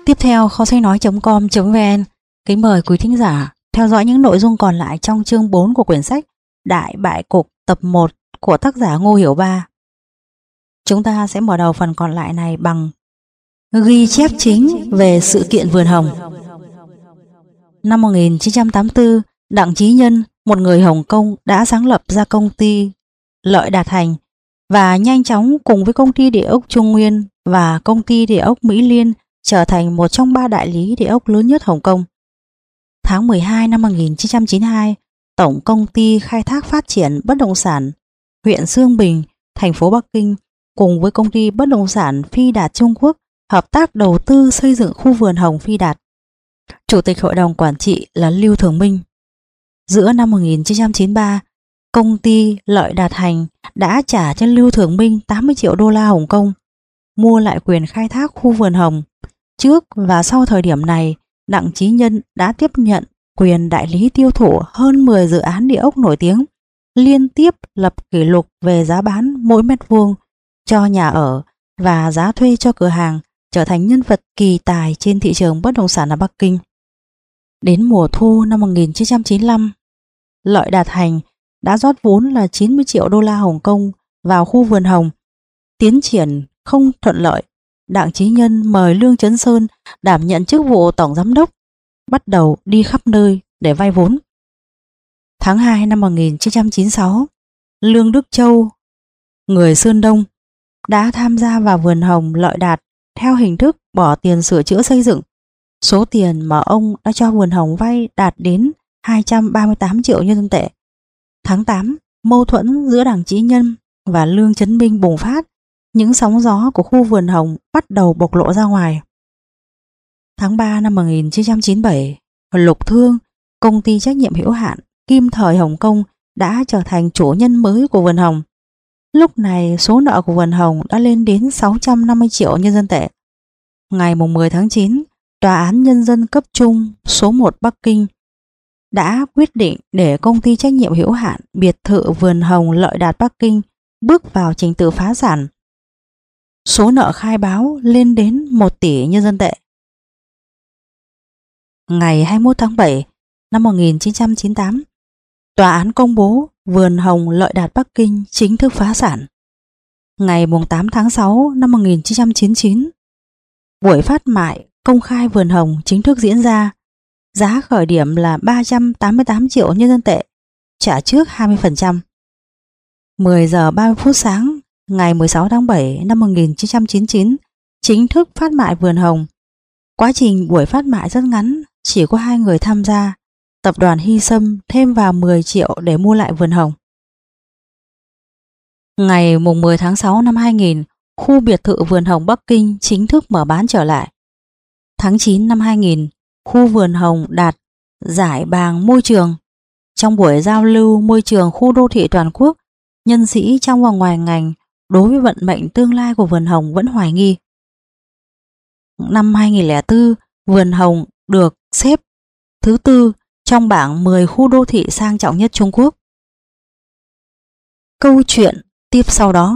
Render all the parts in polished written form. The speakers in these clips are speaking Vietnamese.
Tiếp theo kho sách nói.com.vn kính mời quý thính giả theo dõi những nội dung còn lại trong chương 4 của quyển sách Đại Bại Cục tập 1 của tác giả Ngô Hiểu Ba. Chúng ta sẽ mở đầu phần còn lại này bằng ghi chép chính về sự kiện Vườn Hồng. Năm 1984, Đặng Chí Nhân, một người Hồng Kông, đã sáng lập ra công ty Lợi Đạt Hành và nhanh chóng cùng với công ty địa ốc Trung Nguyên và công ty địa ốc Mỹ Liên trở thành một trong 3 đại lý địa ốc lớn nhất Hồng Kông. Tháng 12 năm 1992, Tổng Công ty Khai thác Phát triển Bất động sản huyện Dương Bình, thành phố Bắc Kinh cùng với công ty bất động sản Phi Đạt Trung Quốc hợp tác đầu tư xây dựng khu vườn hồng Phi Đạt. Chủ tịch hội đồng quản trị là Lưu Thường Minh. Giữa năm 1993, công ty Lợi Đạt Hành đã trả cho Lưu Thường Minh 80 triệu đô la Hồng Kông mua lại quyền khai thác khu vườn hồng. Trước và sau thời điểm này, Đặng Chí Nhân đã tiếp nhận quyền đại lý tiêu thụ hơn 10 dự án địa ốc nổi tiếng, liên tiếp lập kỷ lục về giá bán mỗi mét vuông cho nhà ở và giá thuê cho cửa hàng, trở thành nhân vật kỳ tài trên thị trường bất động sản ở Bắc Kinh. Đến mùa thu năm 1995, Lợi Đạt Hành đã rót vốn là 90 triệu đô la Hồng Kông vào khu vườn hồng. Tiến triển không thuận lợi, Đặng Chí Nhân mời Lương Chấn Sơn đảm nhận chức vụ tổng giám đốc, bắt đầu đi khắp nơi để vay vốn. Tháng 2 năm 1996, Lương Đức Châu, người Sơn Đông, đã tham gia vào vườn hồng Lợi Đạt theo hình thức bỏ tiền sửa chữa xây dựng. Số tiền mà ông đã cho vườn hồng vay đạt đến 238 triệu nhân dân tệ. Tháng 8, mâu thuẫn giữa Đặng Chí Nhân và Lương Chấn Minh bùng phát. Những sóng gió của khu vườn hồng bắt đầu bộc lộ ra ngoài. Tháng 3 năm 1997, Lục Thương, công ty trách nhiệm hữu hạn Kim Thời Hồng Kông, đã trở thành chủ nhân mới của vườn hồng. Lúc này số nợ của vườn hồng đã lên đến 650 triệu nhân dân tệ. Ngày 10 tháng 9, Tòa án Nhân dân cấp trung số 1 Bắc Kinh đã quyết định để công ty trách nhiệm hữu hạn biệt thự vườn hồng Lợi Đạt Bắc Kinh bước vào trình tự phá sản. Số nợ khai báo lên đến 1 tỷ nhân dân tệ. Ngày 21 tháng 7 năm 1998, tòa án công bố vườn hồng Lợi Đạt Bắc Kinh chính thức phá sản. Ngày 8 tháng 6 năm 1999, buổi phát mại công khai vườn hồng chính thức diễn ra. Giá khởi điểm là 388 triệu nhân dân tệ, trả trước 20%. 10 giờ 30 phút sáng ngày 16 tháng 7 năm 1999 chính thức phát mại vườn hồng. Quá trình buổi phát mại rất ngắn, chỉ có 2 người tham gia. Tập đoàn Hy Sâm thêm vào 10 triệu để mua lại vườn hồng. Ngày 10 tháng 6 năm 2000, khu biệt thự vườn hồng Bắc Kinh chính thức mở bán trở lại. Tháng 9 năm 2000, khu vườn hồng đạt giải bàng môi trường. Trong buổi giao lưu môi trường khu đô thị toàn quốc, nhân sĩ trong và ngoài ngành đối với vận mệnh tương lai của vườn hồng vẫn hoài nghi. Năm 2004, vườn hồng được xếp thứ 4 trong bảng 10 khu đô thị sang trọng nhất Trung Quốc. Câu chuyện tiếp sau đó.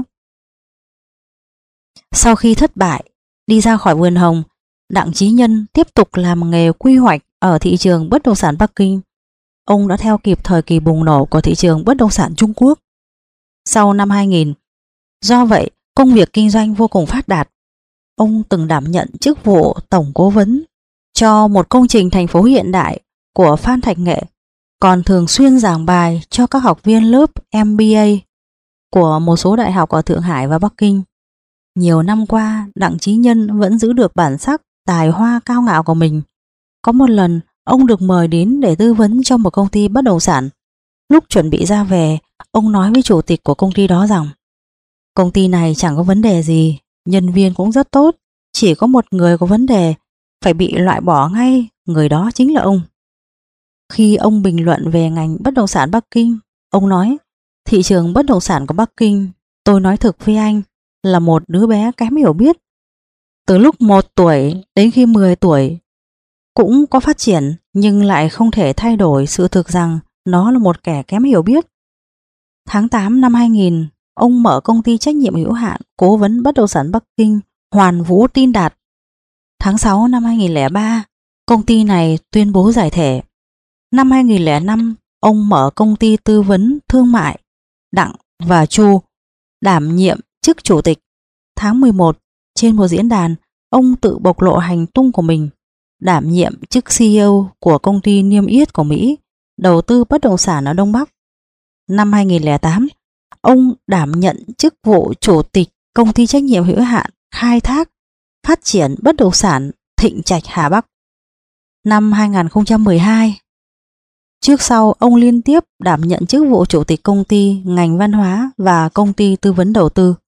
Sau khi thất bại, đi ra khỏi vườn hồng, Đặng Chí Nhân tiếp tục làm nghề quy hoạch ở thị trường bất động sản Bắc Kinh. Ông đã theo kịp thời kỳ bùng nổ của thị trường bất động sản Trung Quốc. Sau năm 2000, do vậy công việc kinh doanh vô cùng phát đạt. Ông từng đảm nhận chức vụ tổng cố vấn cho một công trình thành phố hiện đại của Phan Thạch Nghệ, còn thường xuyên giảng bài cho các học viên lớp MBA của một số đại học ở Thượng Hải và Bắc Kinh. Nhiều năm qua, Đặng Chí Nhân vẫn giữ được bản sắc tài hoa cao ngạo của mình. Có một lần, ông được mời đến để tư vấn cho một công ty bất động sản. Lúc chuẩn bị ra về, ông nói với chủ tịch của công ty đó rằng công ty này chẳng có vấn đề gì, nhân viên cũng rất tốt, chỉ có một người có vấn đề, phải bị loại bỏ ngay, người đó chính là ông. Khi ông bình luận về ngành bất động sản Bắc Kinh, ông nói, thị trường bất động sản của Bắc Kinh, tôi nói thực với anh, là một đứa bé kém hiểu biết. Từ lúc 1 tuổi đến khi 10 tuổi cũng có phát triển, nhưng lại không thể thay đổi sự thực rằng nó là một kẻ kém hiểu biết. Tháng 8 năm 2000, ông mở công ty trách nhiệm hữu hạn cố vấn bất động sản Bắc Kinh Hoàn Vũ Tin Đạt. Tháng 6 năm 2003, công ty này tuyên bố giải thể. Năm 2005, ông mở công ty tư vấn thương mại Đặng và Chu, đảm nhiệm chức chủ tịch. Tháng 11, trên một diễn đàn, ông tự bộc lộ hành tung của mình, đảm nhiệm chức CEO của công ty niêm yết của Mỹ, đầu tư bất động sản ở Đông Bắc. Năm 2008, ông đảm nhận chức vụ chủ tịch công ty trách nhiệm hữu hạn khai thác phát triển bất động sản Thịnh Trạch Hà Bắc. Năm 2012, trước sau ông liên tiếp đảm nhận chức vụ chủ tịch công ty ngành văn hóa và công ty tư vấn đầu tư.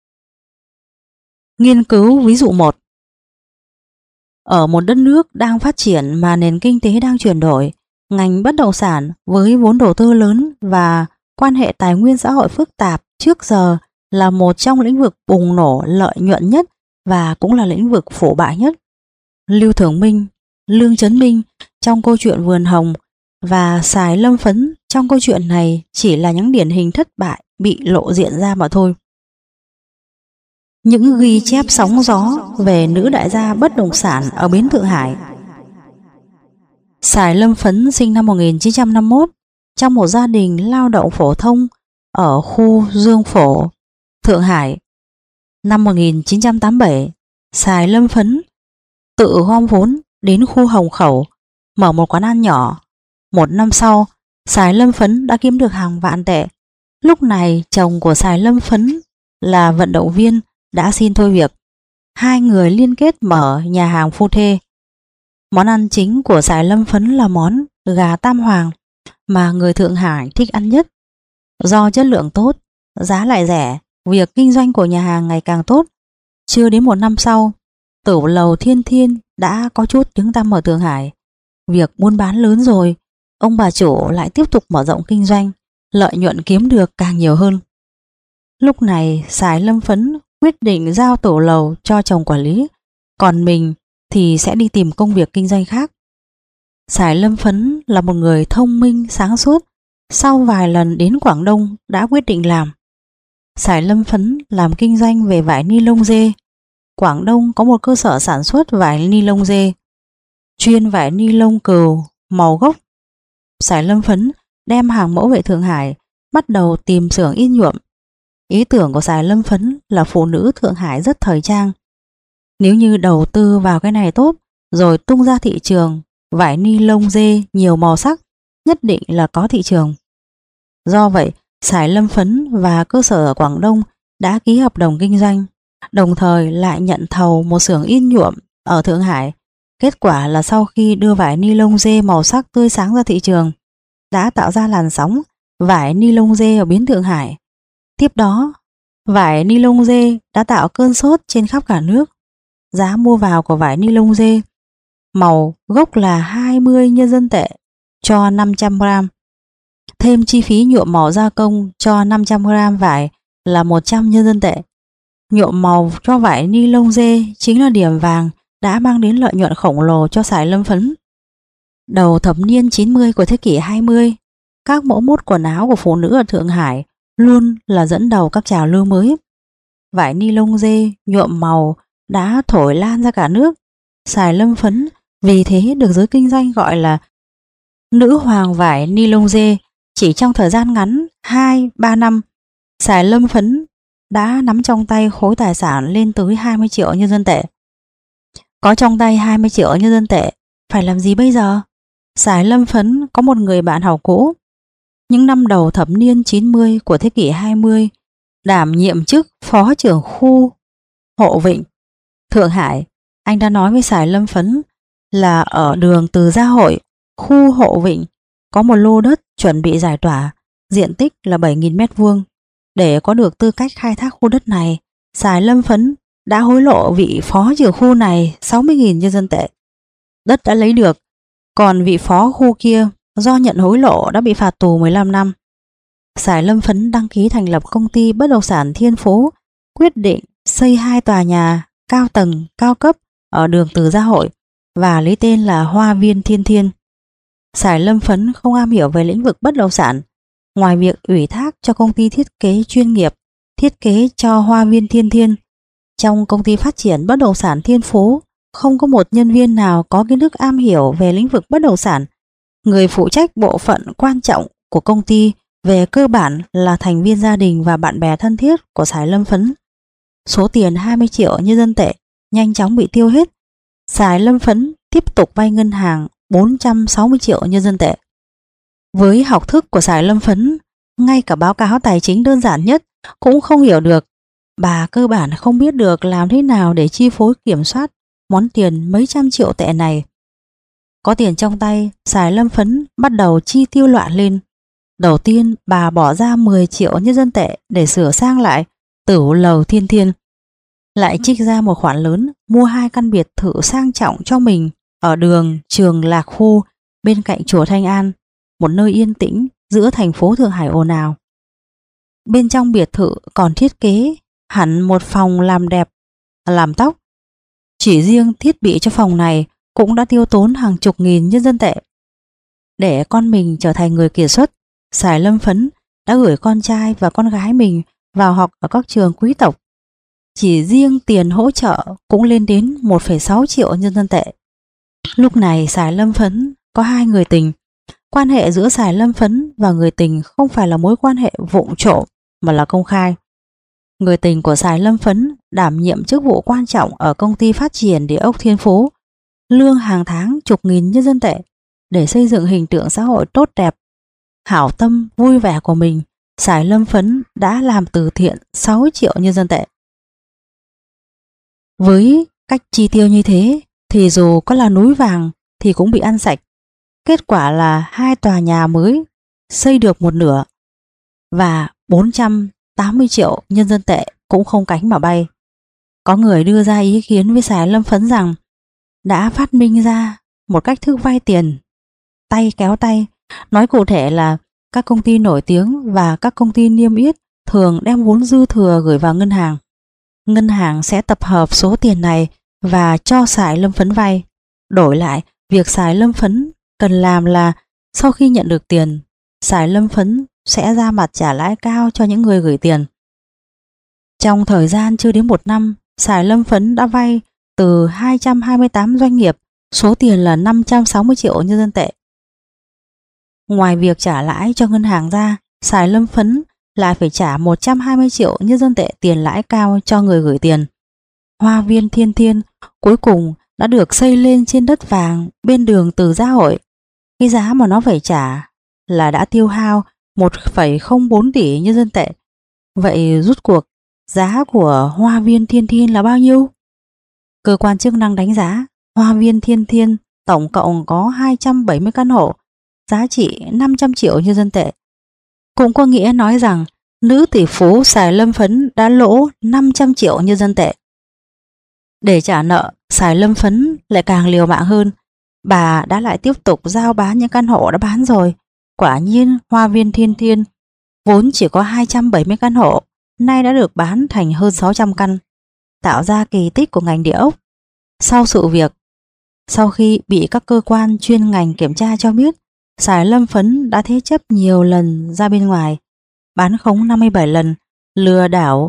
Nghiên cứu ví dụ 1. Ở một đất nước đang phát triển mà nền kinh tế đang chuyển đổi, ngành bất động sản với vốn đầu tư lớn và quan hệ tài nguyên xã hội phức tạp trước giờ là một trong lĩnh vực bùng nổ lợi nhuận nhất và cũng là lĩnh vực phổ bại nhất. Lưu Thường Minh, Lương Chấn Minh trong câu chuyện Vườn Hồng và Sài Lâm Phấn trong câu chuyện này chỉ là những điển hình thất bại bị lộ diện ra mà thôi. Những ghi chép sóng gió về nữ đại gia bất động sản ở bến Thượng Hải. Sài Lâm Phấn sinh năm 1951 trong một gia đình lao động phổ thông ở khu Dương Phổ, Thượng Hải. Năm 1987, Sài Lâm Phấn tự gom vốn đến khu Hồng Khẩu mở một quán ăn nhỏ. Một năm sau, Sài Lâm Phấn đã kiếm được hàng vạn tệ. Lúc này chồng của Sài Lâm Phấn là vận động viên đã xin thôi việc. Hai người liên kết mở nhà hàng phu thê. Món ăn chính của Sài Lâm Phấn là món gà Tam Hoàng mà người Thượng Hải thích ăn nhất. Do chất lượng tốt, giá lại rẻ, việc kinh doanh của nhà hàng ngày càng tốt. Chưa đến một năm sau, Tửu lầu Thiên Thiên đã có chút tiếng tăm ở Thượng Hải. Việc buôn bán lớn rồi, ông bà chủ lại tiếp tục mở rộng kinh doanh, lợi nhuận kiếm được càng nhiều hơn. Lúc này Sài Lâm Phấn quyết định giao tửu lầu cho chồng quản lý, còn mình thì sẽ đi tìm công việc kinh doanh khác. Sài Lâm Phấn là một người thông minh sáng suốt, sau vài lần đến Quảng Đông đã quyết định làm. Sài Lâm Phấn làm kinh doanh về vải ni lông dê. Quảng Đông có một cơ sở sản xuất vải ni lông dê, chuyên vải ni lông cừu, màu gốc. Sài Lâm Phấn đem hàng mẫu về Thượng Hải, bắt đầu tìm xưởng in nhuộm. Ý tưởng của Sài Lâm Phấn là phụ nữ Thượng Hải rất thời trang. Nếu như đầu tư vào cái này tốt, rồi tung ra thị trường, vải ni lông dê nhiều màu sắc, nhất định là có thị trường. Do vậy, Sài Lâm Phấn và cơ sở ở Quảng Đông đã ký hợp đồng kinh doanh, đồng thời lại nhận thầu một xưởng in nhuộm ở Thượng Hải. Kết quả là sau khi đưa vải ni lông dê màu sắc tươi sáng ra thị trường, đã tạo ra làn sóng vải ni lông dê ở bến Thượng Hải. Tiếp đó, vải ni lông dê đã tạo cơn sốt trên khắp cả nước. Giá mua vào của vải ni lông dê màu gốc là 20 nhân dân tệ cho 500 gram. Thêm chi phí nhuộm màu gia công cho 500 gram vải là 100 nhân dân tệ. Nhuộm màu cho vải ni lông dê chính là điểm vàng đã mang đến lợi nhuận khổng lồ cho Sài Lâm Phấn. Đầu thập niên 90 của thế kỷ 20, các mẫu mốt quần áo của phụ nữ ở Thượng Hải luôn là dẫn đầu các trào lưu mới. Vải ni lông dê nhuộm màu đã thổi lan ra cả nước. Sài Lâm Phấn vì thế được giới kinh doanh gọi là nữ hoàng vải ni lông dê. Chỉ trong thời gian ngắn 2-3 năm, Sài Lâm Phấn đã nắm trong tay khối tài sản lên tới 20 triệu nhân dân tệ. Có trong tay 20 triệu nhân dân tệ, phải làm gì bây giờ? Sài Lâm Phấn có một người bạn học cũ. Những năm đầu thập niên 90 của thế kỷ 20, đảm nhiệm chức phó trưởng khu Hộ Vịnh, Thượng Hải. Anh đã nói với Sài Lâm Phấn là ở đường Từ Gia Hội, khu Hộ Vịnh, có một lô đất chuẩn bị giải tỏa, diện tích là 7.000 m². Để có được tư cách khai thác khu đất này, Sài Lâm Phấn đã hối lộ vị phó trưởng khu này 60.000 nhân dân tệ. Đất đã lấy được, còn vị phó khu kia do nhận hối lộ đã bị phạt tù 15 năm. Sài Lâm Phấn đăng ký thành lập công ty bất động sản Thiên Phú, quyết định xây 2 tòa nhà cao tầng, cao cấp ở đường Từ Gia Hội và lấy tên là Hoa Viên Thiên Thiên. Sài Lâm Phấn không am hiểu về lĩnh vực bất động sản. Ngoài việc ủy thác cho công ty thiết kế chuyên nghiệp thiết kế cho Hoa Viên Thiên Thiên, trong công ty phát triển bất động sản Thiên Phú không có một nhân viên nào có kiến thức am hiểu về lĩnh vực bất động sản. Người phụ trách bộ phận quan trọng của công ty về cơ bản là thành viên gia đình và bạn bè thân thiết của Sài Lâm Phấn. Số tiền 20 triệu nhân dân tệ nhanh chóng bị tiêu hết. Sài Lâm Phấn tiếp tục vay ngân hàng 460 triệu nhân dân tệ. Với học thức của Sài Lâm Phấn, ngay cả báo cáo tài chính đơn giản nhất cũng không hiểu được. Bà cơ bản không biết được làm thế nào để chi phối kiểm soát món tiền mấy trăm triệu tệ này. Có tiền trong tay, Sài Lâm Phấn bắt đầu chi tiêu loạn lên. Đầu tiên bà bỏ ra 10 triệu nhân dân tệ để sửa sang lại tửu lầu Thiên Thiên. Lại trích ra một khoản lớn mua 2 căn biệt thự sang trọng cho mình ở đường Trường Lạc Khu bên cạnh chùa Thanh An, một nơi yên tĩnh giữa thành phố Thượng Hải ồn ào. Bên trong biệt thự còn thiết kế hẳn một phòng làm đẹp, làm tóc. Chỉ riêng thiết bị cho phòng này cũng đã tiêu tốn hàng chục nghìn nhân dân tệ. Để con mình trở thành người kiệt xuất, Sài Lâm Phấn đã gửi con trai và con gái mình vào học ở các trường quý tộc. Chỉ riêng tiền hỗ trợ cũng lên đến 1,6 triệu nhân dân tệ. Lúc này Sài Lâm Phấn có 2 người tình. Quan hệ giữa Sài Lâm Phấn và người tình không phải là mối quan hệ vụng trộm mà là công khai. Người tình của Sài Lâm Phấn đảm nhiệm chức vụ quan trọng ở công ty phát triển địa ốc Thiên Phú, lương hàng tháng chục nghìn nhân dân tệ. Để xây dựng hình tượng xã hội tốt đẹp, hảo tâm vui vẻ của mình, Sài Lâm Phấn đã làm từ thiện 6 triệu nhân dân tệ. Với cách chi tiêu như thế thì dù có là núi vàng thì cũng bị ăn sạch. Kết quả là 2 tòa nhà mới xây được một nửa và 480 triệu nhân dân tệ cũng không cánh mà bay. Có người đưa ra ý kiến với Sài Lâm Phấn rằng đã phát minh ra một cách thức vay tiền tay kéo tay. Nói cụ thể là các công ty nổi tiếng và các công ty niêm yết thường đem vốn dư thừa gửi vào ngân hàng. Ngân hàng sẽ tập hợp số tiền này và cho Sài Lâm Phấn vay. Đổi lại, việc Sài Lâm Phấn cần làm là sau khi nhận được tiền, Sài Lâm Phấn sẽ ra mặt trả lãi cao cho những người gửi tiền. Trong thời gian chưa đến 1 năm, Sài Lâm Phấn đã vay từ 228 doanh nghiệp, số tiền là 560 triệu nhân dân tệ. Ngoài việc trả lãi cho ngân hàng ra, Sài Lâm Phấn lại phải trả 120 triệu nhân dân tệ tiền lãi cao cho người gửi tiền. Hoa viên Thiên Thiên cuối cùng đã được xây lên trên đất vàng bên đường Từ Gia Hội. Cái giá mà nó phải trả là đã tiêu hao 1,04 tỷ nhân dân tệ. Vậy rút cuộc giá của Hoa viên Thiên Thiên là bao nhiêu? Cơ quan chức năng đánh giá Hoa viên Thiên Thiên tổng cộng có 270 căn hộ, giá trị 500 triệu nhân dân tệ. Cũng có nghĩa nói rằng nữ tỷ phú Sài Lâm Phấn đã lỗ 500 triệu nhân dân tệ. Để trả nợ, Sài Lâm Phấn lại càng liều mạng hơn. Bà đã lại tiếp tục giao bán những căn hộ đã bán rồi. Quả nhiên Hoa viên Thiên Thiên vốn chỉ có 270 căn hộ, nay đã được bán thành hơn 600 căn, tạo ra kỳ tích của ngành địa ốc. Sau sự việc, sau khi bị các cơ quan chuyên ngành kiểm tra cho biết, Sài Lâm Phấn đã thế chấp nhiều lần ra bên ngoài, bán khống 57 lần, lừa đảo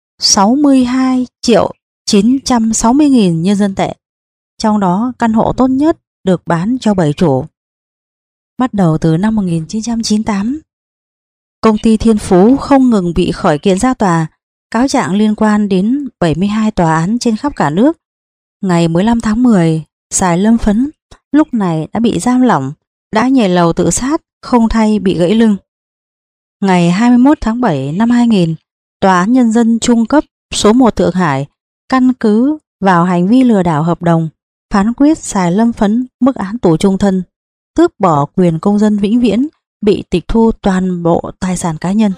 62 triệu 960 nghìn nhân dân tệ. Trong đó căn hộ tốt nhất được bán cho 7 chủ. Bắt đầu từ năm 1998, công ty Thiên Phú không ngừng bị khởi kiện ra tòa, cáo trạng liên quan đến 72 tòa án trên khắp cả nước. Ngày 15 tháng 10, Sài Lâm Phấn lúc này đã bị giam lỏng, đã nhảy lầu tự sát, không thay bị gãy lưng. Ngày 21 tháng 7 năm 2000, Tòa án Nhân dân Trung cấp số 1 Thượng Hải căn cứ vào hành vi lừa đảo hợp đồng, phán quyết Sài Lâm Phấn mức án tù chung thân, tước bỏ quyền công dân vĩnh viễn, bị tịch thu toàn bộ tài sản cá nhân.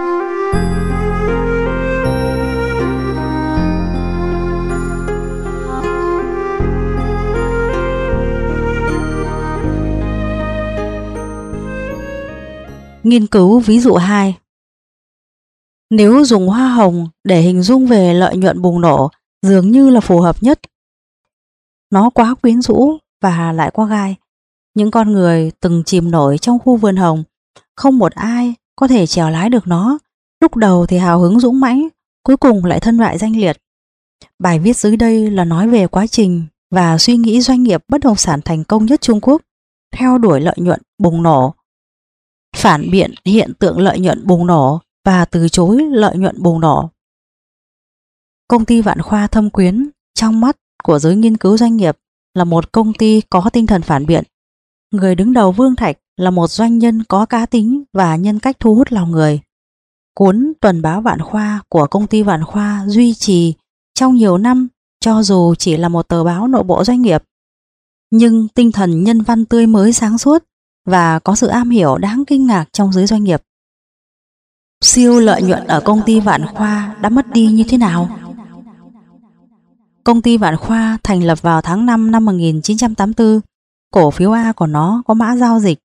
Nghiên cứu ví dụ 2. Nếu dùng hoa hồng để hình dung về lợi nhuận bùng nổ dường như là phù hợp nhất. Nó quá quyến rũ và lại quá gai. Những con người từng chìm nổi trong khu vườn hồng, không một ai có thể chèo lái được nó. Lúc đầu thì hào hứng dũng mãnh, cuối cùng lại thân bại danh liệt. Bài viết dưới đây là nói về quá trình và suy nghĩ doanh nghiệp bất động sản thành công nhất Trung Quốc theo đuổi lợi nhuận bùng nổ, phản biện hiện tượng lợi nhuận bùng nổ và từ chối lợi nhuận bùng nổ. Công ty Vạn Khoa Thâm Quyến trong mắt của giới nghiên cứu doanh nghiệp là một công ty có tinh thần phản biện. Người đứng đầu Vương Thạch là một doanh nhân có cá tính và nhân cách thu hút lòng người. Cuốn Tuần báo Vạn Khoa của công ty Vạn Khoa duy trì trong nhiều năm cho dù chỉ là một tờ báo nội bộ doanh nghiệp. Nhưng tinh thần nhân văn tươi mới sáng suốt và có sự am hiểu đáng kinh ngạc trong giới doanh nghiệp. Siêu lợi nhuận ở công ty Vạn Khoa đã mất đi như thế nào? Công ty Vạn Khoa thành lập vào tháng 5 năm 1984. Cổ phiếu A của nó có mã giao dịch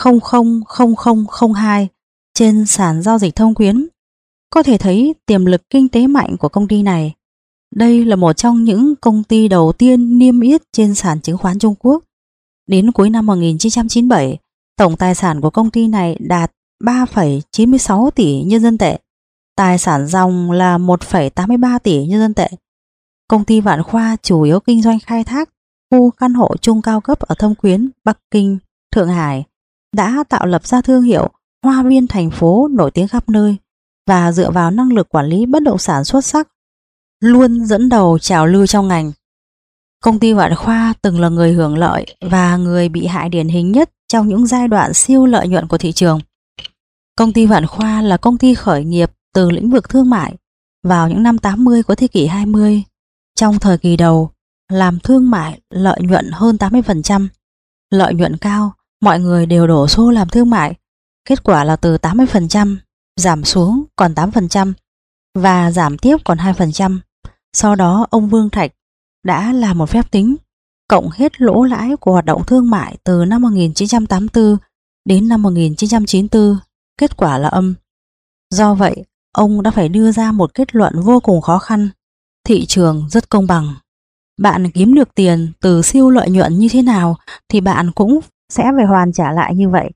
000002 trên sàn giao dịch Thâm Quyến. Có thể thấy tiềm lực kinh tế mạnh của công ty này. Đây là một trong những công ty đầu tiên niêm yết trên sàn chứng khoán Trung Quốc. Đến cuối năm 1997, tổng tài sản của công ty này đạt 3,96 tỷ nhân dân tệ. Tài sản ròng là 1,83 tỷ nhân dân tệ. Công ty Vạn Khoa chủ yếu kinh doanh khai thác khu căn hộ chung cao cấp ở Thâm Quyến, Bắc Kinh, Thượng Hải, đã tạo lập ra thương hiệu Hoa viên thành phố nổi tiếng khắp nơi và dựa vào năng lực quản lý bất động sản xuất sắc, luôn dẫn đầu trào lưu trong ngành. Công ty Vạn Khoa từng là người hưởng lợi và người bị hại điển hình nhất trong những giai đoạn siêu lợi nhuận của thị trường. Công ty Vạn Khoa là công ty khởi nghiệp từ lĩnh vực thương mại vào những năm 80 của thế kỷ 20. Trong thời kỳ đầu, làm thương mại lợi nhuận hơn 80%. Lợi nhuận cao, mọi người đều đổ xô làm thương mại. Kết quả là từ 80% giảm xuống còn 8% và giảm tiếp còn 2%. Sau đó ông Vương Thạch đã làm một phép tính, cộng hết lỗ lãi của hoạt động thương mại từ năm 1984 đến năm 1994, kết quả là âm. Do vậy, ông đã phải đưa ra một kết luận vô cùng khó khăn. Thị trường rất công bằng. Bạn kiếm được tiền từ siêu lợi nhuận như thế nào thì bạn cũng sẽ phải hoàn trả lại như vậy.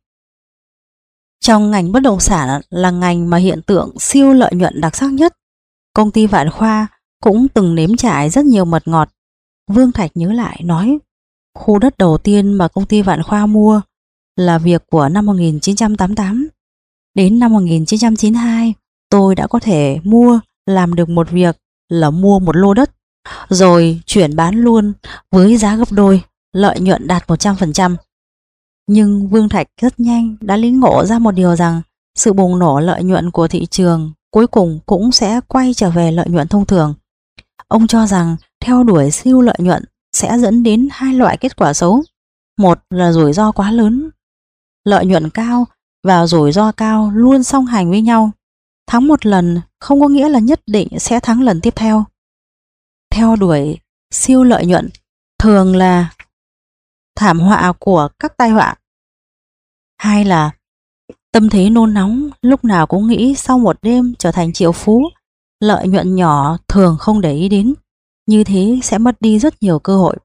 Trong ngành bất động sản là ngành mà hiện tượng siêu lợi nhuận đặc sắc nhất. Công ty Vạn Khoa cũng từng nếm trải rất nhiều mật ngọt. Vương Thạch nhớ lại nói, khu đất đầu tiên mà công ty Vạn Khoa mua là việc của năm 1988. Đến năm 1992, tôi đã có thể làm được một việc là mua một lô đất, rồi chuyển bán luôn với giá gấp đôi, lợi nhuận đạt 100%. Nhưng Vương Thạch rất nhanh đã lĩnh ngộ ra một điều rằng sự bùng nổ lợi nhuận của thị trường cuối cùng cũng sẽ quay trở về lợi nhuận thông thường. Ông cho rằng theo đuổi siêu lợi nhuận sẽ dẫn đến hai loại kết quả xấu. Một là rủi ro quá lớn. Lợi nhuận cao và rủi ro cao luôn song hành với nhau. Thắng một lần không có nghĩa là nhất định sẽ thắng lần tiếp theo. Theo đuổi siêu lợi nhuận thường là thảm họa của các tai họa. Hai là tâm thế nôn nóng, lúc nào cũng nghĩ sau một đêm trở thành triệu phú. Lợi nhuận nhỏ thường không để ý đến, như thế sẽ mất đi rất nhiều cơ hội.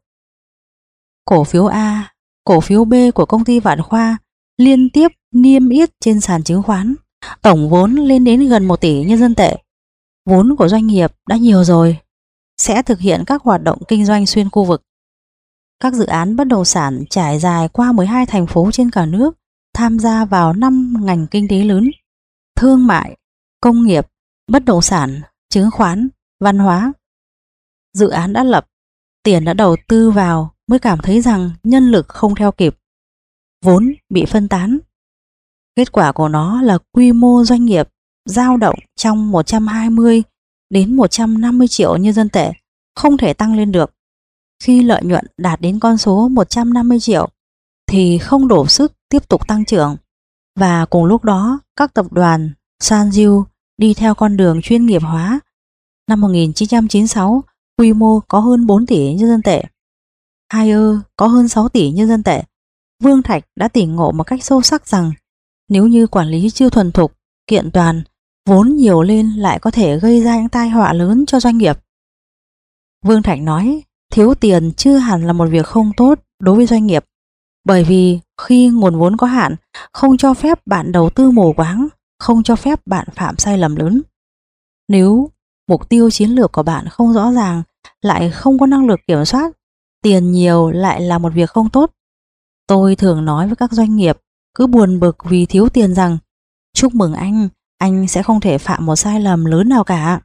Cổ phiếu A, cổ phiếu B của công ty Vạn Khoa liên tiếp niêm yết trên sàn chứng khoán, tổng vốn lên đến gần 1 tỷ nhân dân tệ. Vốn của doanh nghiệp đã nhiều rồi, sẽ thực hiện các hoạt động kinh doanh xuyên khu vực. Các dự án bất động sản trải dài qua 12 thành phố trên cả nước, tham gia vào 5 ngành kinh tế lớn: thương mại, công nghiệp, bất động sản, chứng khoán, văn hóa. Dự án đã lập, tiền đã đầu tư vào mới cảm thấy rằng nhân lực không theo kịp, vốn bị phân tán. Kết quả của nó là quy mô doanh nghiệp dao động trong 120 đến 150 triệu nhân dân tệ, không thể tăng lên được. Khi lợi nhuận đạt đến con số 150 triệu thì không đủ sức tiếp tục tăng trưởng. Và cùng lúc đó, các tập đoàn Sanjiu đi theo con đường chuyên nghiệp hóa. Năm 1996, quy mô có hơn 4 tỷ nhân dân tệ. Haier có hơn 6 tỷ nhân dân tệ. Vương Thạch đã tỉnh ngộ một cách sâu sắc rằng nếu như quản lý chưa thuần thục, kiện toàn, vốn nhiều lên lại có thể gây ra những tai họa lớn cho doanh nghiệp. Vương Thạch nói, thiếu tiền chưa hẳn là một việc không tốt đối với doanh nghiệp, bởi vì khi nguồn vốn có hạn, không cho phép bạn đầu tư mù quáng, không cho phép bạn phạm sai lầm lớn. Nếu mục tiêu chiến lược của bạn không rõ ràng, lại không có năng lực kiểm soát, Tiền nhiều lại là một việc không tốt. Tôi thường nói với các doanh nghiệp cứ buồn bực vì thiếu tiền rằng chúc mừng anh sẽ không thể phạm một sai lầm lớn nào cả.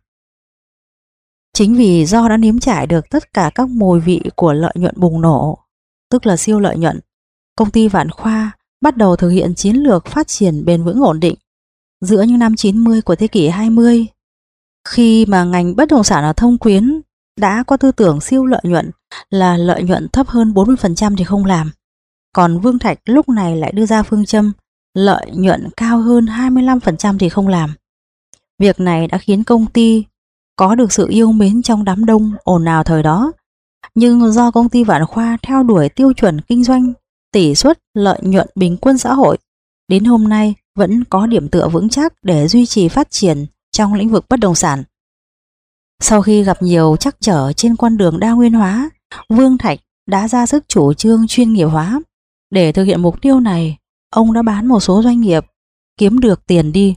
Chính vì do đã nếm trải được tất cả các mùi vị của lợi nhuận bùng nổ, tức là siêu lợi nhuận, công ty Vạn Khoa bắt đầu thực hiện chiến lược phát triển bền vững ổn định. Giữa những năm 90 của thế kỷ 20, khi mà ngành bất động sản ở Thông Quyến đã có tư tưởng siêu lợi nhuận là lợi nhuận thấp hơn 40% thì không làm. Còn Vương Thạch lúc này lại đưa ra phương châm lợi nhuận cao hơn 25% thì không làm. Việc này đã khiến công ty có được sự yêu mến trong đám đông ồn ào thời đó. Nhưng do công ty Vạn Khoa theo đuổi tiêu chuẩn kinh doanh, tỷ suất lợi nhuận bình quân xã hội, đến hôm nay vẫn có điểm tựa vững chắc để duy trì phát triển trong lĩnh vực bất động sản. Sau khi gặp nhiều trắc trở trên con đường đa nguyên hóa, Vương Thạch đã ra sức chủ trương chuyên nghiệp hóa. Để thực hiện mục tiêu này, ông đã bán một số doanh nghiệp kiếm được tiền đi.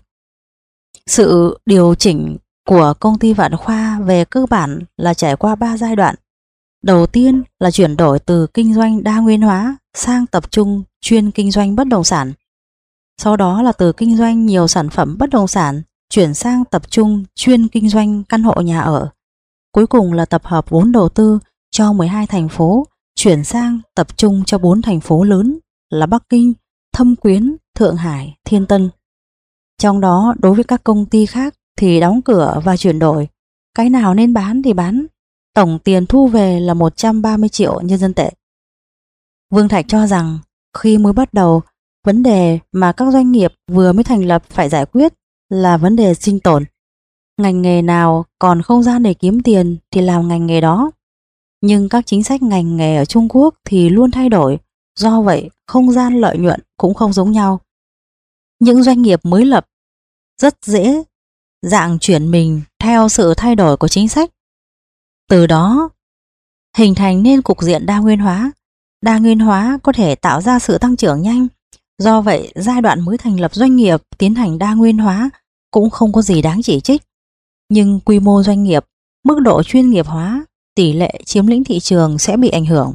Sự điều chỉnh của công ty Vạn Khoa về cơ bản là trải qua 3 giai đoạn. Đầu tiên là chuyển đổi từ kinh doanh đa nguyên hóa sang tập trung chuyên kinh doanh bất động sản. Sau đó là từ kinh doanh nhiều sản phẩm bất động sản chuyển sang tập trung chuyên kinh doanh căn hộ nhà ở. Cuối cùng là tập hợp vốn đầu tư cho 12 thành phố chuyển sang tập trung cho 4 thành phố lớn là Bắc Kinh, Thâm Quyến, Thượng Hải, Thiên Tân. Trong đó đối với các công ty khác thì đóng cửa và chuyển đổi, cái nào nên bán thì bán. Tổng tiền thu về là 130 triệu nhân dân tệ. Vương Thạch cho rằng khi mới bắt đầu, vấn đề mà các doanh nghiệp vừa mới thành lập phải giải quyết là vấn đề sinh tồn. Ngành nghề nào còn không gian để kiếm tiền thì làm ngành nghề đó. Nhưng các chính sách ngành nghề ở Trung Quốc thì luôn thay đổi, do vậy không gian lợi nhuận cũng không giống nhau. Những doanh nghiệp mới lập rất dễ dạng chuyển mình theo sự thay đổi của chính sách. Từ đó hình thành nên cục diện đa nguyên hóa. Đa nguyên hóa có thể tạo ra sự tăng trưởng nhanh. Do vậy giai đoạn mới thành lập doanh nghiệp tiến hành đa nguyên hóa cũng không có gì đáng chỉ trích. Nhưng quy mô doanh nghiệp, mức độ chuyên nghiệp hóa, tỷ lệ chiếm lĩnh thị trường sẽ bị ảnh hưởng.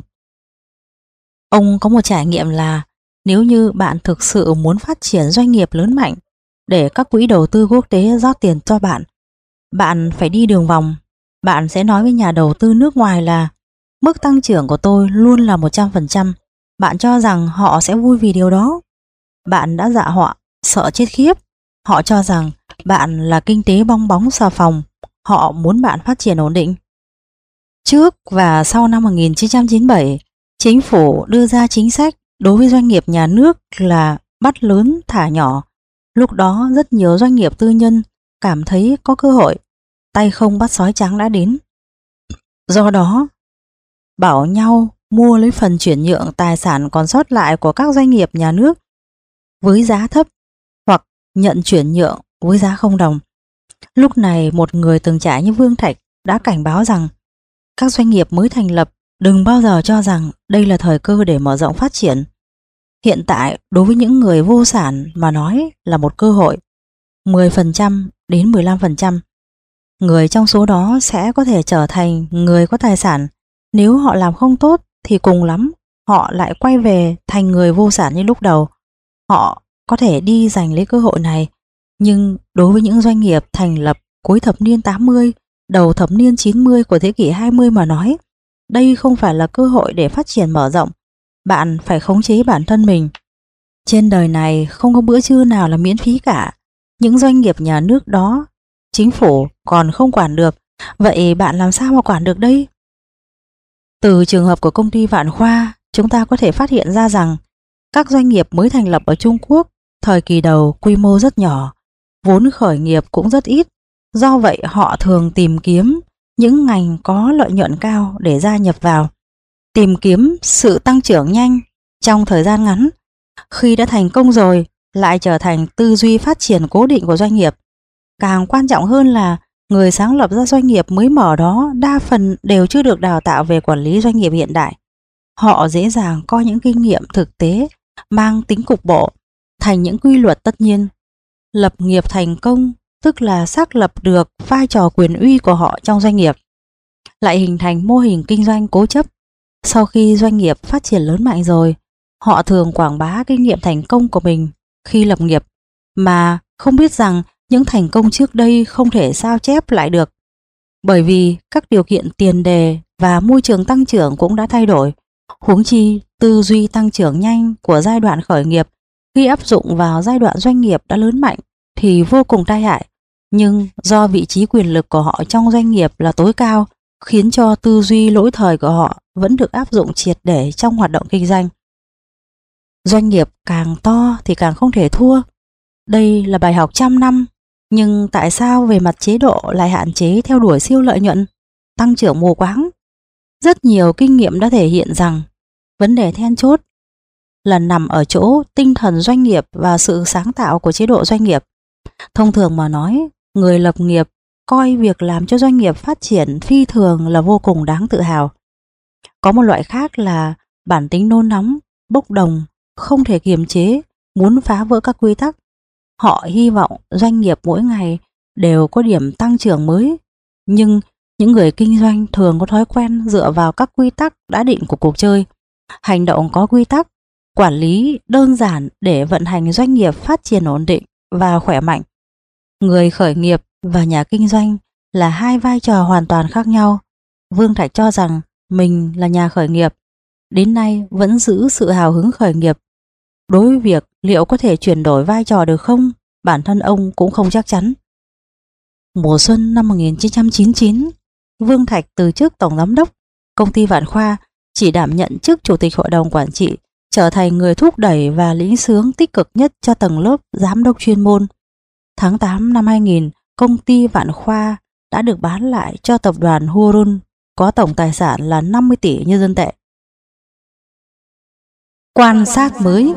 Ông có một trải nghiệm là nếu như bạn thực sự muốn phát triển doanh nghiệp lớn mạnh để các quỹ đầu tư quốc tế rót tiền cho bạn, bạn phải đi đường vòng. Bạn sẽ nói với nhà đầu tư nước ngoài là mức tăng trưởng của tôi luôn là 100%. Bạn cho rằng họ sẽ vui vì điều đó. Bạn đã dọa họ sợ chết khiếp. Họ cho rằng bạn là kinh tế bong bóng xà phòng. Họ muốn bạn phát triển ổn định. Trước và sau năm 1997, chính phủ đưa ra chính sách đối với doanh nghiệp nhà nước là bắt lớn thả nhỏ. Lúc đó rất nhiều doanh nghiệp tư nhân cảm thấy có cơ hội, tay không bắt sói trắng đã đến. Do đó, bảo nhau mua lấy phần chuyển nhượng tài sản còn sót lại của các doanh nghiệp nhà nước với giá thấp hoặc nhận chuyển nhượng với giá không đồng. Lúc này một người từng trải như Vương Thạch đã cảnh báo rằng các doanh nghiệp mới thành lập đừng bao giờ cho rằng đây là thời cơ để mở rộng phát triển. Hiện tại đối với những người vô sản mà nói là một cơ hội 10% đến 15%. Người trong số đó sẽ có thể trở thành người có tài sản. Nếu họ làm không tốt thì cùng lắm họ lại quay về thành người vô sản như lúc đầu. Họ có thể đi giành lấy cơ hội này. Nhưng đối với những doanh nghiệp thành lập cuối thập niên 80, đầu thập niên 90 của thế kỷ 20 mà nói, đây không phải là cơ hội để phát triển mở rộng. Bạn phải khống chế bản thân mình. Trên đời này không có bữa trưa nào là miễn phí cả. Những doanh nghiệp nhà nước đó chính phủ còn không quản được, vậy bạn làm sao mà quản được đây? Từ trường hợp của công ty Vạn Khoa, chúng ta có thể phát hiện ra rằng các doanh nghiệp mới thành lập ở Trung Quốc thời kỳ đầu quy mô rất nhỏ, vốn khởi nghiệp cũng rất ít. Do vậy họ thường tìm kiếm những ngành có lợi nhuận cao để gia nhập vào, tìm kiếm sự tăng trưởng nhanh trong thời gian ngắn. Khi đã thành công rồi, lại trở thành tư duy phát triển cố định của doanh nghiệp. Càng quan trọng hơn là người sáng lập ra doanh nghiệp mới mở đó đa phần đều chưa được đào tạo về quản lý doanh nghiệp hiện đại. Họ dễ dàng coi những kinh nghiệm thực tế mang tính cục bộ thành những quy luật tất nhiên. Lập nghiệp thành công tức là xác lập được vai trò quyền uy của họ trong doanh nghiệp, lại hình thành mô hình kinh doanh cố chấp. Sau khi doanh nghiệp phát triển lớn mạnh rồi, họ thường quảng bá kinh nghiệm thành công của mình khi lập nghiệp, mà không biết rằng những thành công trước đây không thể sao chép lại được. Bởi vì các điều kiện tiền đề và môi trường tăng trưởng cũng đã thay đổi. Huống chi tư duy tăng trưởng nhanh của giai đoạn khởi nghiệp khi áp dụng vào giai đoạn doanh nghiệp đã lớn mạnh thì vô cùng tai hại. Nhưng do vị trí quyền lực của họ trong doanh nghiệp là tối cao, khiến cho tư duy lỗi thời của họ vẫn được áp dụng triệt để trong hoạt động kinh doanh. Doanh nghiệp càng to thì càng không thể thua. Đây là bài học trăm năm. Nhưng tại sao về mặt chế độ lại hạn chế theo đuổi siêu lợi nhuận, tăng trưởng mù quáng? Rất nhiều kinh nghiệm đã thể hiện rằng vấn đề then chốt là nằm ở chỗ tinh thần doanh nghiệp và sự sáng tạo của chế độ doanh nghiệp. Thông thường mà nói, người lập nghiệp coi việc làm cho doanh nghiệp phát triển phi thường là vô cùng đáng tự hào. Có một loại khác là bản tính nôn nóng, bốc đồng, không thể kiềm chế, muốn phá vỡ các quy tắc. Họ hy vọng doanh nghiệp mỗi ngày đều có điểm tăng trưởng mới. Nhưng những người kinh doanh thường có thói quen dựa vào các quy tắc đã định của cuộc chơi. Hành động có quy tắc, quản lý đơn giản để vận hành doanh nghiệp phát triển ổn định và khỏe mạnh. Người khởi nghiệp và nhà kinh doanh là hai vai trò hoàn toàn khác nhau. Vương Thạch cho rằng mình là nhà khởi nghiệp, đến nay vẫn giữ sự hào hứng khởi nghiệp. Đối với việc liệu có thể chuyển đổi vai trò được không, bản thân ông cũng không chắc chắn. Mùa xuân năm 1999, Vương Thạch từ chức tổng giám đốc công ty Vạn Khoa, chỉ đảm nhận chức chủ tịch hội đồng quản trị, trở thành người thúc đẩy và lĩnh xướng tích cực nhất cho tầng lớp giám đốc chuyên môn. Tháng 8 năm 2000, công ty Vạn Khoa đã được bán lại cho tập đoàn Hurun, có tổng tài sản là 50 tỷ nhân dân tệ. Quan sát mới.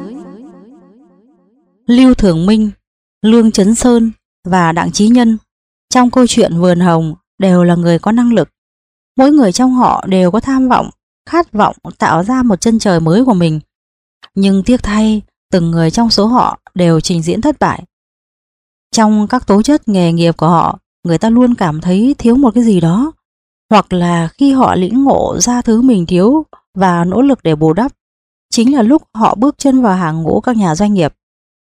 Lưu Thường Minh, Lương Chấn Sơn và Đặng Chí Nhân trong câu chuyện Vườn Hồng đều là người có năng lực. Mỗi người trong họ đều có tham vọng, khát vọng tạo ra một chân trời mới của mình. Nhưng tiếc thay, từng người trong số họ đều trình diễn thất bại. Trong các tố chất nghề nghiệp của họ, người ta luôn cảm thấy thiếu một cái gì đó, hoặc là khi họ lĩnh ngộ ra thứ mình thiếu và nỗ lực để bù đắp, chính là lúc họ bước chân vào hàng ngũ các nhà doanh nghiệp.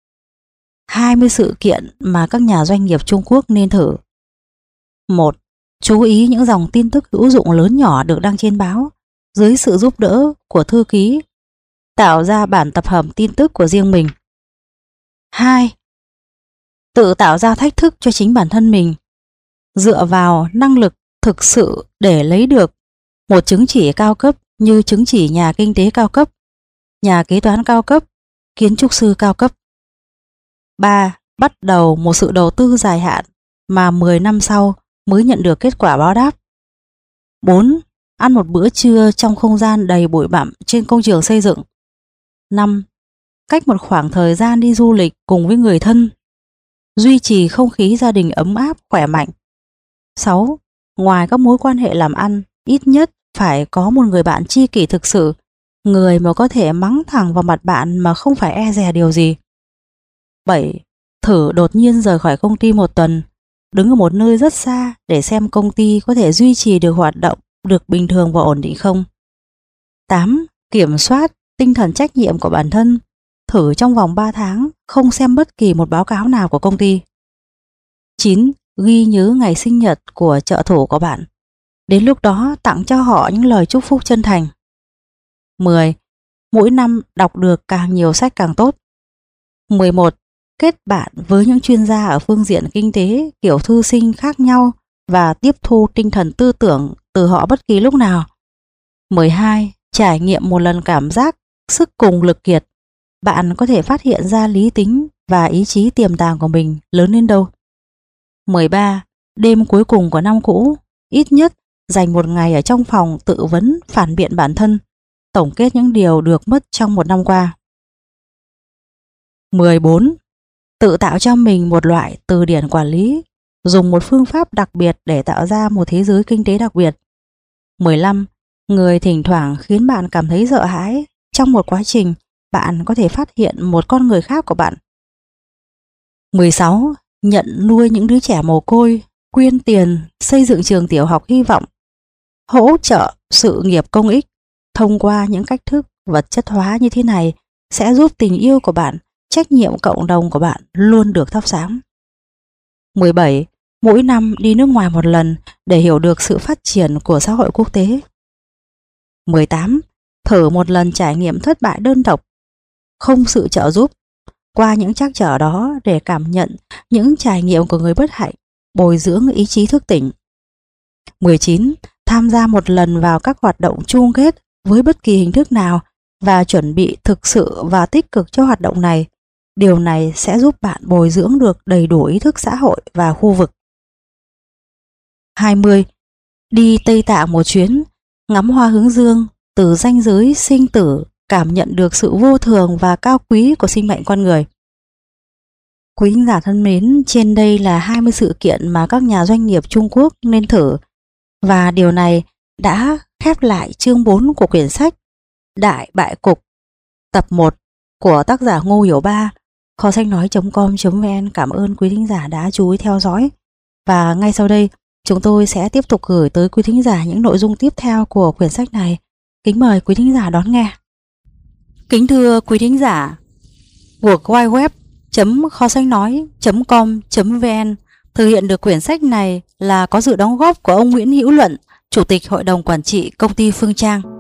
20 sự kiện mà các nhà doanh nghiệp Trung Quốc nên thử. 1. Chú ý những dòng tin tức hữu dụng lớn nhỏ được đăng trên báo, dưới sự giúp đỡ của thư ký, tạo ra bản tập hợp tin tức của riêng mình. 2. Tự tạo ra thách thức cho chính bản thân mình, dựa vào năng lực thực sự để lấy được một chứng chỉ cao cấp như chứng chỉ nhà kinh tế cao cấp, nhà kế toán cao cấp, kiến trúc sư cao cấp. 3. Bắt đầu một sự đầu tư dài hạn mà 10 năm sau mới nhận được kết quả báo đáp. 4. Ăn một bữa trưa trong không gian đầy bụi bặm trên công trường xây dựng. 5. Cách một khoảng thời gian đi du lịch cùng với người thân, duy trì không khí gia đình ấm áp, khỏe mạnh. 6. Ngoài các mối quan hệ làm ăn, ít nhất phải có một người bạn tri kỷ thực sự, người mà có thể mắng thẳng vào mặt bạn mà không phải e dè điều gì. 7. Thử đột nhiên rời khỏi công ty một tuần, đứng ở một nơi rất xa để xem công ty có thể duy trì được hoạt động được bình thường và ổn định không. 8. Kiểm soát tinh thần trách nhiệm của bản thân, thử trong vòng 3 tháng không xem bất kỳ một báo cáo nào của công ty. 9. Ghi nhớ ngày sinh nhật của trợ thủ của bạn, đến lúc đó tặng cho họ những lời chúc phúc chân thành. 10. Mỗi năm đọc được càng nhiều sách càng tốt. 11. Kết bạn với những chuyên gia ở phương diện kinh tế, kiểu thư sinh khác nhau và tiếp thu tinh thần tư tưởng từ họ bất kỳ lúc nào. 12. Trải nghiệm một lần cảm giác sức cùng lực kiệt, bạn có thể phát hiện ra lý tính và ý chí tiềm tàng của mình lớn đến đâu. 13. Đêm cuối cùng của năm cũ, ít nhất dành một ngày ở trong phòng tự vấn phản biện bản thân, tổng kết những điều được mất trong một năm qua. 14. Tự tạo cho mình một loại từ điển quản lý, dùng một phương pháp đặc biệt để tạo ra một thế giới kinh tế đặc biệt. 15. Người thỉnh thoảng khiến bạn cảm thấy sợ hãi, trong một quá trình bạn có thể phát hiện một con người khác của bạn. 16. Nhận nuôi những đứa trẻ mồ côi, quyên tiền xây dựng trường tiểu học hy vọng, hỗ trợ sự nghiệp công ích, Thông qua những cách thức vật chất hóa như thế này sẽ giúp tình yêu của bạn, trách nhiệm cộng đồng của bạn luôn được thắp sáng. 17. Mỗi năm đi nước ngoài một lần để hiểu được sự phát triển của xã hội quốc tế. 18. Thử một lần trải nghiệm thất bại đơn độc, không sự trợ giúp. Qua những trắc trở đó để cảm nhận những trải nghiệm của người bất hạnh, bồi dưỡng ý chí thức tỉnh. 19. Tham gia một lần vào các hoạt động chung kết với bất kỳ hình thức nào và chuẩn bị thực sự và tích cực cho hoạt động này. Điều này sẽ giúp bạn bồi dưỡng được đầy đủ ý thức xã hội và khu vực. 20. Đi Tây Tạng một chuyến, ngắm hoa hướng dương, từ ranh giới sinh tử, cảm nhận được sự vô thường và cao quý của sinh mệnh con người. Quý thính giả thân mến, trên đây là 20 sự kiện mà các nhà doanh nghiệp Trung Quốc nên thử, và điều này đã khép lại chương 4 của quyển sách Đại Bại Cục tập 1 của tác giả Ngô Hiểu Ba. Kho sách nói.com.vn cảm ơn quý thính giả đã chú ý theo dõi, và ngay sau đây chúng tôi sẽ tiếp tục gửi tới quý thính giả những nội dung tiếp theo của quyển sách này. Kính mời quý thính giả đón nghe. Kính thưa quý thính giả, World Wide Web.kho sách nói.com.vn thực hiện được quyển sách này là có sự đóng góp của ông Nguyễn Hữu Luận, Chủ tịch Hội đồng Quản trị Công ty Phương Trang.